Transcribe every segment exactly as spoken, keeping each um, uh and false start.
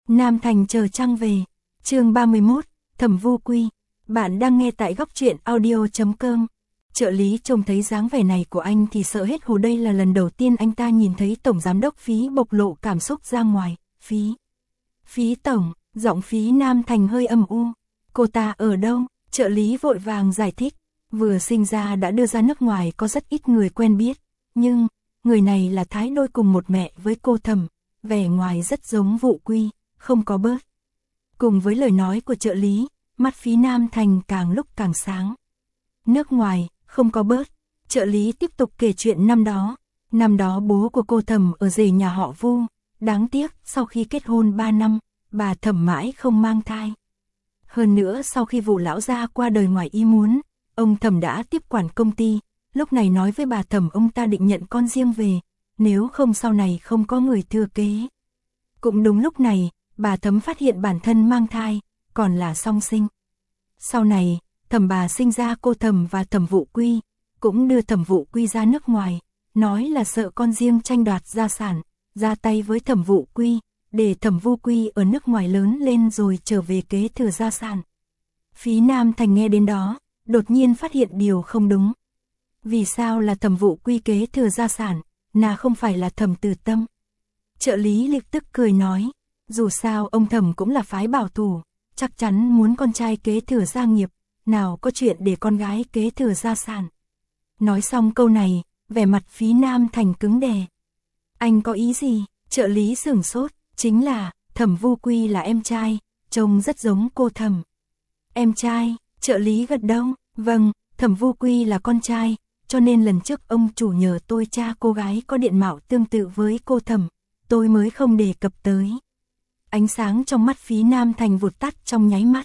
Nam Thành chờ trăng về. Chương ba mươi mốt, Thẩm Vu Quy. Bạn đang nghe tại góc truyện audio chấm com. Trợ lý trông thấy dáng vẻ này của anh thì sợ hết hồn, đây là lần đầu tiên anh ta nhìn thấy tổng giám đốc Phí bộc lộ cảm xúc ra ngoài. Phí. Phí tổng, giọng Phí Nam Thành hơi âm u. Cô ta ở đâu? Trợ lý vội vàng giải thích. Vừa sinh ra đã đưa ra nước ngoài, có rất ít người quen biết. Nhưng, người này là thái đôi cùng một mẹ với cô Thẩm, vẻ ngoài rất giống Vụ Quy, không có bớt. Cùng với lời nói của trợ lý, mắt Phí Nam Thành càng lúc càng sáng. Nước ngoài, không có bớt. Trợ lý tiếp tục kể chuyện năm đó. Năm đó bố của cô Thẩm ở rể nhà họ Vu. Đáng tiếc, sau khi kết hôn ba năm, bà Thẩm mãi không mang thai. Hơn nữa sau khi Vụ lão gia qua đời ngoài ý muốn, ông Thẩm đã tiếp quản công ty. Lúc này nói với bà Thẩm ông ta định nhận con riêng về, nếu không sau này không có người thừa kế. Cũng đúng lúc này, bà Thẩm phát hiện bản thân mang thai, còn là song sinh. Sau này, Thẩm bà sinh ra cô Thẩm và Thẩm Vụ Quy, cũng đưa Thẩm Vụ Quy ra nước ngoài, nói là sợ con riêng tranh đoạt gia sản, ra tay với Thẩm Vụ Quy, để Thẩm Vu Quy ở nước ngoài lớn lên rồi trở về kế thừa gia sản. Phí Nam Thành nghe đến đó, đột nhiên phát hiện điều không đúng. Vì sao là Thẩm Vụ Quy kế thừa gia sản, nào không phải là Thẩm Từ Tâm? Trợ lý lập tức cười nói, dù sao ông Thẩm cũng là phái bảo thủ, chắc chắn muốn con trai kế thừa gia nghiệp, nào có chuyện để con gái kế thừa gia sản. Nói xong câu này, vẻ mặt Phí Nam Thành cứng đè. Anh có ý gì? Trợ lý sửng sốt, chính là Thẩm Vu Quy là em trai, trông rất giống cô Thẩm. Em trai? Trợ lý gật đầu, vâng, Thẩm Vu Quy là con trai, cho nên lần trước ông chủ nhờ tôi tra cô gái có diện mạo tương tự với cô Thẩm, tôi mới không đề cập tới. Ánh sáng trong mắt Phí Nam Thành vụt tắt trong nháy mắt.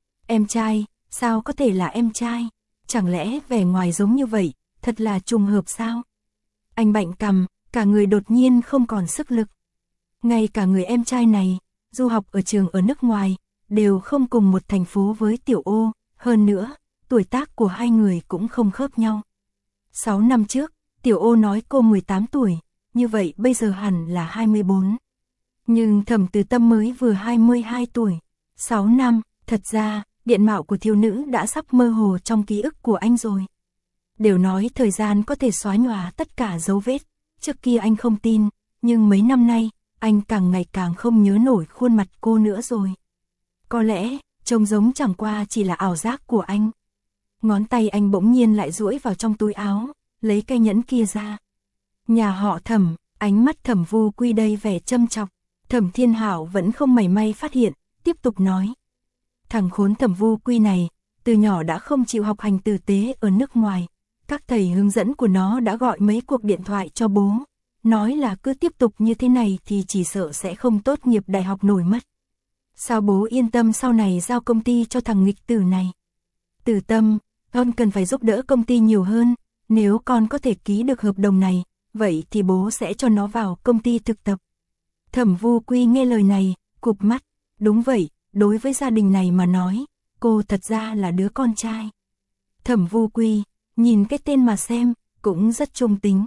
Em trai, sao có thể là em trai? Chẳng lẽ vẻ ngoài giống như vậy, thật là trùng hợp sao? Anh bạnh cằm, cả người đột nhiên không còn sức lực. Ngay cả người em trai này, du học ở trường ở nước ngoài, đều không cùng một thành phố với Tiểu Ô, hơn nữa, tuổi tác của hai người cũng không khớp nhau. Sáu năm trước, Tiểu Ô nói cô mười tám tuổi, như vậy bây giờ hẳn là hai mươi bốn. Nhưng Thẩm Từ Tâm mới vừa hai mươi hai tuổi. Sáu năm, thật ra, diện mạo của thiếu nữ đã sắp mơ hồ trong ký ức của anh rồi. Đều nói thời gian có thể xóa nhòa tất cả dấu vết, trước kia anh không tin, nhưng mấy năm nay, anh càng ngày càng không nhớ nổi khuôn mặt cô nữa rồi. Có lẽ, trông giống chẳng qua chỉ là ảo giác của anh. Ngón tay anh bỗng nhiên lại duỗi vào trong túi áo, lấy cây nhẫn kia ra. Nhà họ Thẩm, ánh mắt Thẩm Vu Quy đầy vẻ châm chọc. Thẩm Thiên Hảo vẫn không mảy may phát hiện, tiếp tục nói. Thằng khốn Thẩm Vu Quy này, từ nhỏ đã không chịu học hành tử tế ở nước ngoài. Các thầy hướng dẫn của nó đã gọi mấy cuộc điện thoại cho bố, nói là cứ tiếp tục như thế này thì chỉ sợ sẽ không tốt nghiệp đại học nổi mất. Sao bố yên tâm sau này giao công ty cho thằng nghịch tử này? Từ Tâm, con cần phải giúp đỡ công ty nhiều hơn, nếu con có thể ký được hợp đồng này, vậy thì bố sẽ cho nó vào công ty thực tập. Thẩm Vu Quy nghe lời này, cụp mắt, đúng vậy, đối với gia đình này mà nói, cô thật ra là đứa con trai. Thẩm Vu Quy, nhìn cái tên mà xem, cũng rất trung tính.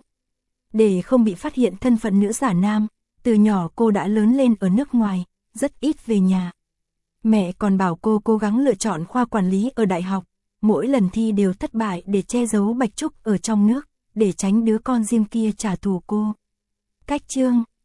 Để không bị phát hiện thân phận nữ giả nam, từ nhỏ cô đã lớn lên ở nước ngoài, rất ít về nhà. Mẹ còn bảo cô cố gắng lựa chọn khoa quản lý ở đại học, mỗi lần thi đều thất bại để che giấu Bạch Trúc ở trong nước, để tránh đứa con riêng kia trả thù cô. Cách chương